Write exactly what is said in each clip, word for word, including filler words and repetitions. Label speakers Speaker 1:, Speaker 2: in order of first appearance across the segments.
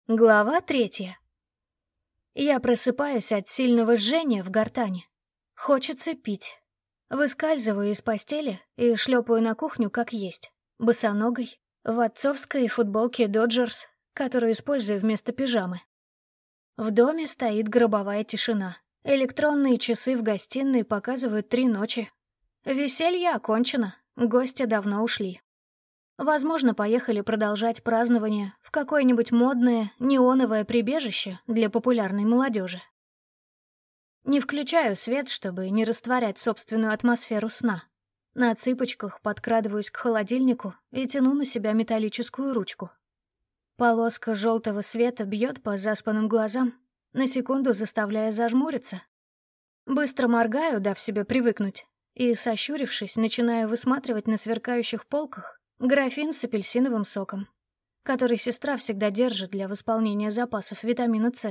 Speaker 1: Глава третья. Я просыпаюсь от сильного жжения в гортани. Хочется пить. Выскальзываю из постели и шлепаю на кухню как есть, босоногой, в отцовской футболке «Доджерс», которую использую вместо пижамы. В доме стоит гробовая тишина. Электронные часы в гостиной показывают три ночи. Веселье окончено, гости давно ушли. Возможно, поехали продолжать празднование в какое-нибудь модное неоновое прибежище для популярной молодежи. Не включаю свет, чтобы не растворять собственную атмосферу сна. На цыпочках подкрадываюсь к холодильнику и тяну на себя металлическую ручку. Полоска желтого света бьет по заспанным глазам, на секунду заставляя зажмуриться. Быстро моргаю, дав себе привыкнуть, и, сощурившись, начинаю высматривать на сверкающих полках графин с апельсиновым соком, который сестра всегда держит для восполнения запасов витамина С.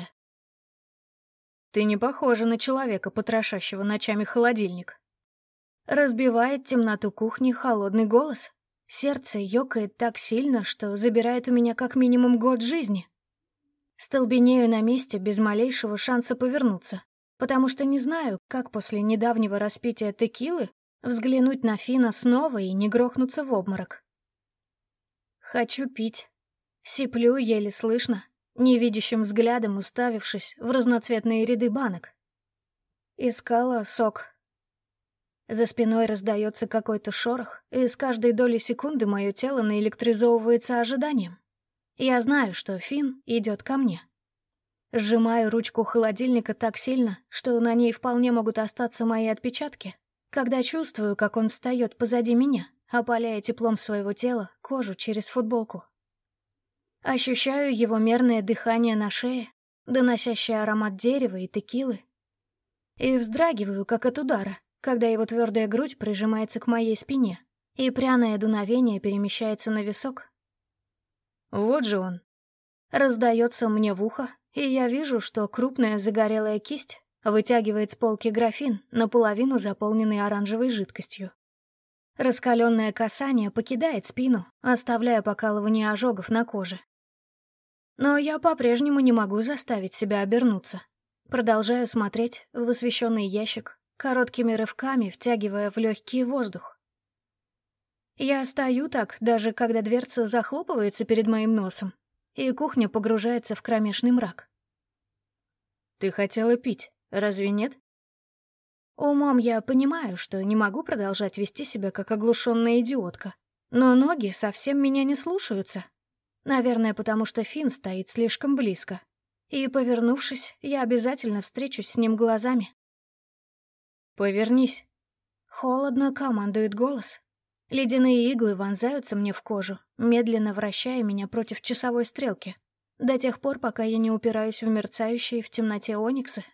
Speaker 1: «Ты не похожа на человека, потрошащего ночами холодильник». Разбивает темноту кухни холодный голос. Сердце ёкает так сильно, что забирает у меня как минимум год жизни. Столбенею на месте без малейшего шанса повернуться, потому что не знаю, как после недавнего распития текилы взглянуть на Фина снова и не грохнуться в обморок. Хочу пить. Сиплю еле слышно, невидящим взглядом уставившись в разноцветные ряды банок. Искала сок. За спиной раздается какой-то шорох, и с каждой долей секунды мое тело наэлектризовывается ожиданием. Я знаю, что Фин идет ко мне. Сжимаю ручку холодильника так сильно, что на ней вполне могут остаться мои отпечатки, когда чувствую, как он встает позади меня, опаляя теплом своего тела кожу через футболку. Ощущаю его мерное дыхание на шее, доносящее аромат дерева и текилы. И вздрагиваю, как от удара, когда его твердая грудь прижимается к моей спине, и пряное дуновение перемещается на висок. Вот же он. Раздается мне в ухо, и я вижу, что крупная загорелая кисть вытягивает с полки графин, наполовину заполненный оранжевой жидкостью. Раскаленное касание покидает спину, оставляя покалывание ожогов на коже. Но я по-прежнему не могу заставить себя обернуться. Продолжаю смотреть в освещенный ящик, короткими рывками втягивая в легкий воздух. Я стою так, даже когда дверца захлопывается перед моим носом, и кухня погружается в кромешный мрак. «Ты хотела пить, разве нет?» Умом я понимаю, что не могу продолжать вести себя как оглушенная идиотка, но ноги совсем меня не слушаются. Наверное, потому что Фин стоит слишком близко, и, повернувшись, я обязательно встречусь с ним глазами. «Повернись!» Холодно командует голос. Ледяные иглы вонзаются мне в кожу, медленно вращая меня против часовой стрелки, до тех пор, пока я не упираюсь в мерцающие в темноте ониксы.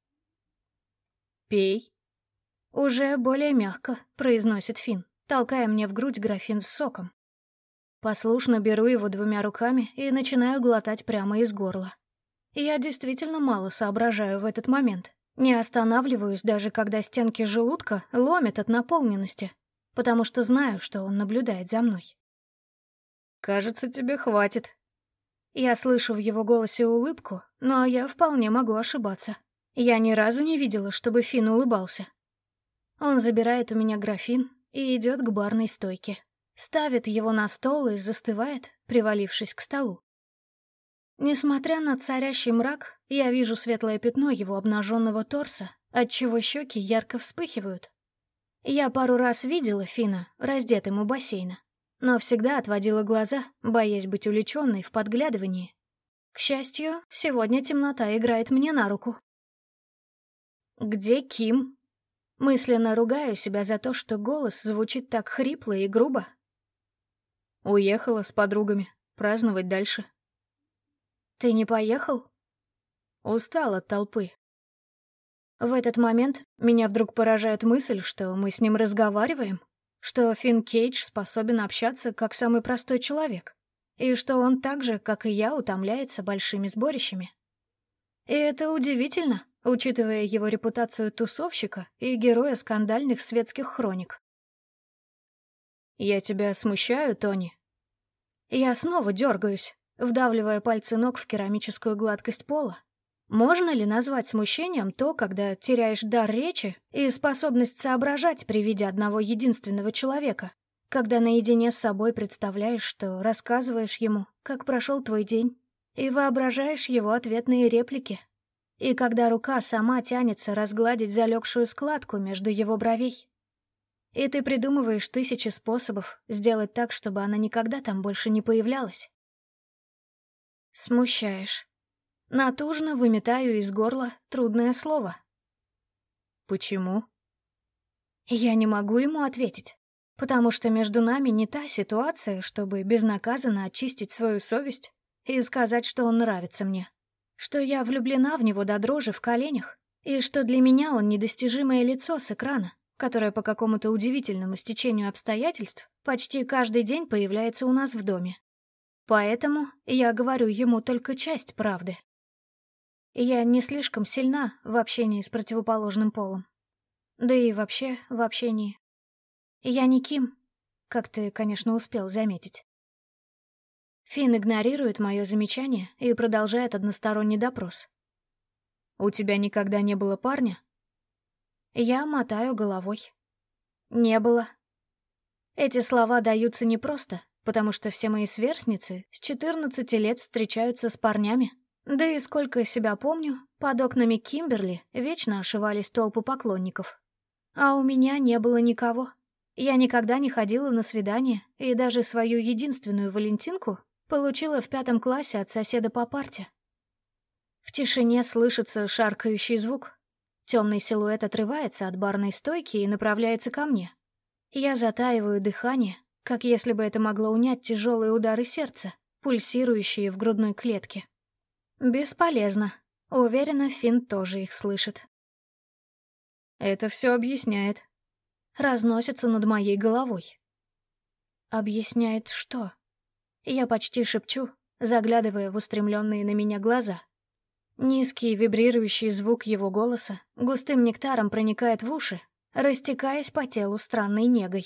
Speaker 1: «Пей!» Уже более мягко произносит Фин, толкая мне в грудь графин с соком. Послушно беру его двумя руками и начинаю глотать прямо из горла. Я действительно мало соображаю в этот момент. Не останавливаюсь, даже когда стенки желудка ломят от наполненности, потому что знаю, что он наблюдает за мной. «Кажется, тебе хватит». Я слышу в его голосе улыбку, но я вполне могу ошибаться. Я ни разу не видела, чтобы Фин улыбался. Он забирает у меня графин и идет к барной стойке. Ставит его на стол и застывает, привалившись к столу. Несмотря на царящий мрак, я вижу светлое пятно его обнаженного торса, отчего щеки ярко вспыхивают. Я пару раз видела Фина раздетым у бассейна, но всегда отводила глаза, боясь быть увлеченной в подглядывании. К счастью, сегодня темнота играет мне на руку. «Где Ким?» Мысленно ругаю себя за то, что голос звучит так хрипло и грубо. «Уехала с подругами. Праздновать дальше». «Ты не поехал?» «Устал от толпы». В этот момент меня вдруг поражает мысль, что мы с ним разговариваем, что Фин Кейдж способен общаться как самый простой человек, и что он так же, как и я, утомляется большими сборищами. И это удивительно, учитывая его репутацию тусовщика и героя скандальных светских хроник. «Я тебя смущаю, Тони?» Я снова дергаюсь, вдавливая пальцы ног в керамическую гладкость пола. Можно ли назвать смущением то, когда теряешь дар речи и способность соображать при виде одного единственного человека, когда наедине с собой представляешь, что рассказываешь ему, как прошел твой день, и воображаешь его ответные реплики, и когда рука сама тянется разгладить залегшую складку между его бровей, и ты придумываешь тысячи способов сделать так, чтобы она никогда там больше не появлялась? Смущаешь. Натужно выметаю из горла трудное слово. Почему? Я не могу ему ответить, потому что между нами не та ситуация, чтобы безнаказанно очистить свою совесть и сказать, что он нравится мне, что я влюблена в него до дрожи в коленях, и что для меня он недостижимое лицо с экрана, которое по какому-то удивительному стечению обстоятельств почти каждый день появляется у нас в доме. Поэтому я говорю ему только часть правды. Я не слишком сильна в общении с противоположным полом. Да и вообще в общении. Я не Ким, как ты, конечно, успел заметить. Финн игнорирует мое замечание и продолжает односторонний допрос. «У тебя никогда не было парня?» Я мотаю головой. «Не было». Эти слова даются непросто, потому что все мои сверстницы с четырнадцати лет встречаются с парнями. Да и сколько себя помню, под окнами Кимберли вечно ошивались толпы поклонников. А у меня не было никого. Я никогда не ходила на свидания, и даже свою единственную Валентинку получила в пятом классе от соседа по парте. В тишине слышится шаркающий звук. Темный силуэт отрывается от барной стойки и направляется ко мне. Я затаиваю дыхание, как если бы это могло унять тяжелые удары сердца, пульсирующие в грудной клетке. Бесполезно. Уверена, Финн тоже их слышит. Это все объясняет. Разносится над моей головой. Объясняет что? Я почти шепчу, заглядывая в устремленные на меня глаза. Низкий вибрирующий звук его голоса густым нектаром проникает в уши, растекаясь по телу странной негой.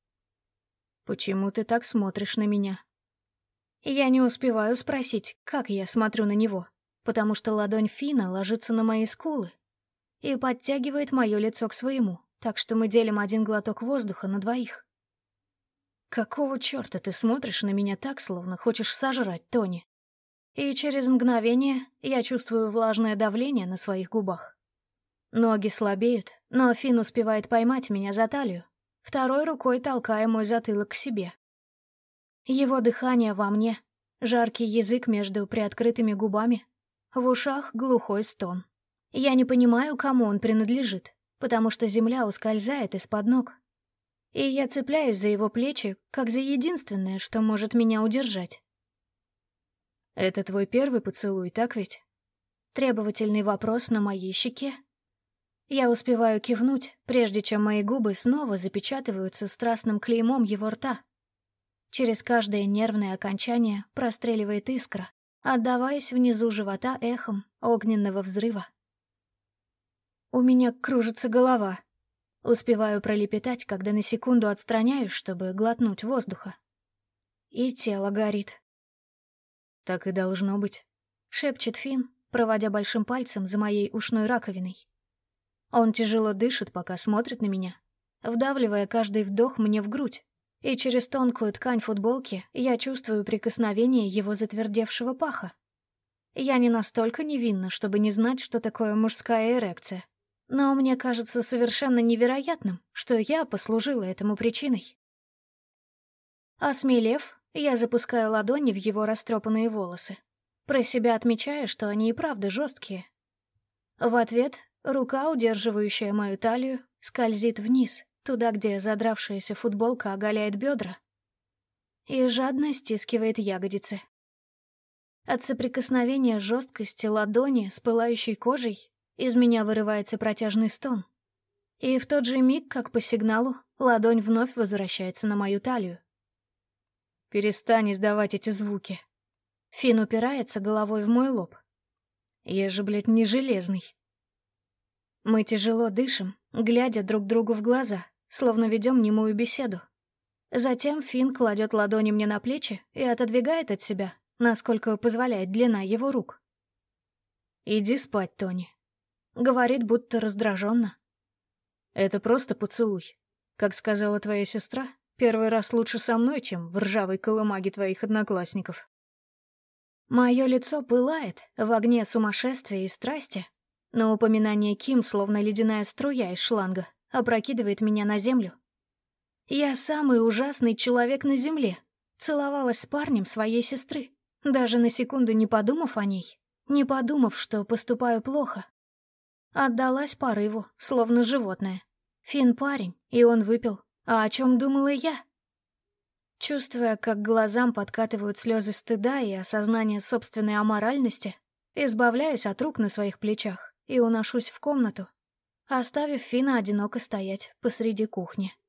Speaker 1: «Почему ты так смотришь на меня?» Я не успеваю спросить, как я смотрю на него, потому что ладонь Финна ложится на мои скулы и подтягивает мое лицо к своему, так что мы делим один глоток воздуха на двоих. «Какого черта ты смотришь на меня так, словно хочешь сожрать, Тони?» И через мгновение я чувствую влажное давление на своих губах. Ноги слабеют, но Финн успевает поймать меня за талию, второй рукой толкая мой затылок к себе. Его дыхание во мне, жаркий язык между приоткрытыми губами, в ушах глухой стон. Я не понимаю, кому он принадлежит, потому что земля ускользает из-под ног. И я цепляюсь за его плечи, как за единственное, что может меня удержать. «Это твой первый поцелуй, так ведь?» Требовательный вопрос на моей щеке. Я успеваю кивнуть, прежде чем мои губы снова запечатываются страстным клеймом его рта. Через каждое нервное окончание простреливает искра, отдаваясь внизу живота эхом огненного взрыва. У меня кружится голова. Успеваю пролепетать, когда на секунду отстраняюсь, чтобы глотнуть воздуха. И тело горит. «Так и должно быть», — шепчет Финн, проводя большим пальцем за моей ушной раковиной. Он тяжело дышит, пока смотрит на меня, вдавливая каждый вдох мне в грудь, и через тонкую ткань футболки я чувствую прикосновение его затвердевшего паха. Я не настолько невинна, чтобы не знать, что такое мужская эрекция, но мне кажется совершенно невероятным, что я послужила этому причиной. Осмелев, я запускаю ладони в его растрепанные волосы, про себя отмечая, что они и правда жесткие. В ответ рука, удерживающая мою талию, скользит вниз, туда, где задравшаяся футболка оголяет бедра, и жадно стискивает ягодицы. От соприкосновения жесткости ладони с пылающей кожей из меня вырывается протяжный стон. И в тот же миг, как по сигналу, ладонь вновь возвращается на мою талию. «Перестань издавать эти звуки». Финн упирается головой в мой лоб. «Я же, блядь, не железный». Мы тяжело дышим, глядя друг другу в глаза, словно ведем немую беседу. Затем Финн кладет ладони мне на плечи и отодвигает от себя, насколько позволяет длина его рук. «Иди спать, Тони», — говорит, будто раздраженно. «Это просто поцелуй. Как сказала твоя сестра, первый раз лучше со мной, чем в ржавой колымаге твоих одноклассников». Мое лицо пылает в огне сумасшествия и страсти, но упоминание Ким, словно ледяная струя из шланга, опрокидывает меня на землю. Я самый ужасный человек на земле. Целовалась с парнем своей сестры, даже на секунду не подумав о ней, не подумав, что поступаю плохо. Отдалась порыву, словно животное. Финн парень, и он выпил. А о чем думала я? Чувствуя, как глазам подкатывают слезы стыда и осознание собственной аморальности, избавляюсь от рук на своих плечах и уношусь в комнату, оставив Финна одиноко стоять посреди кухни.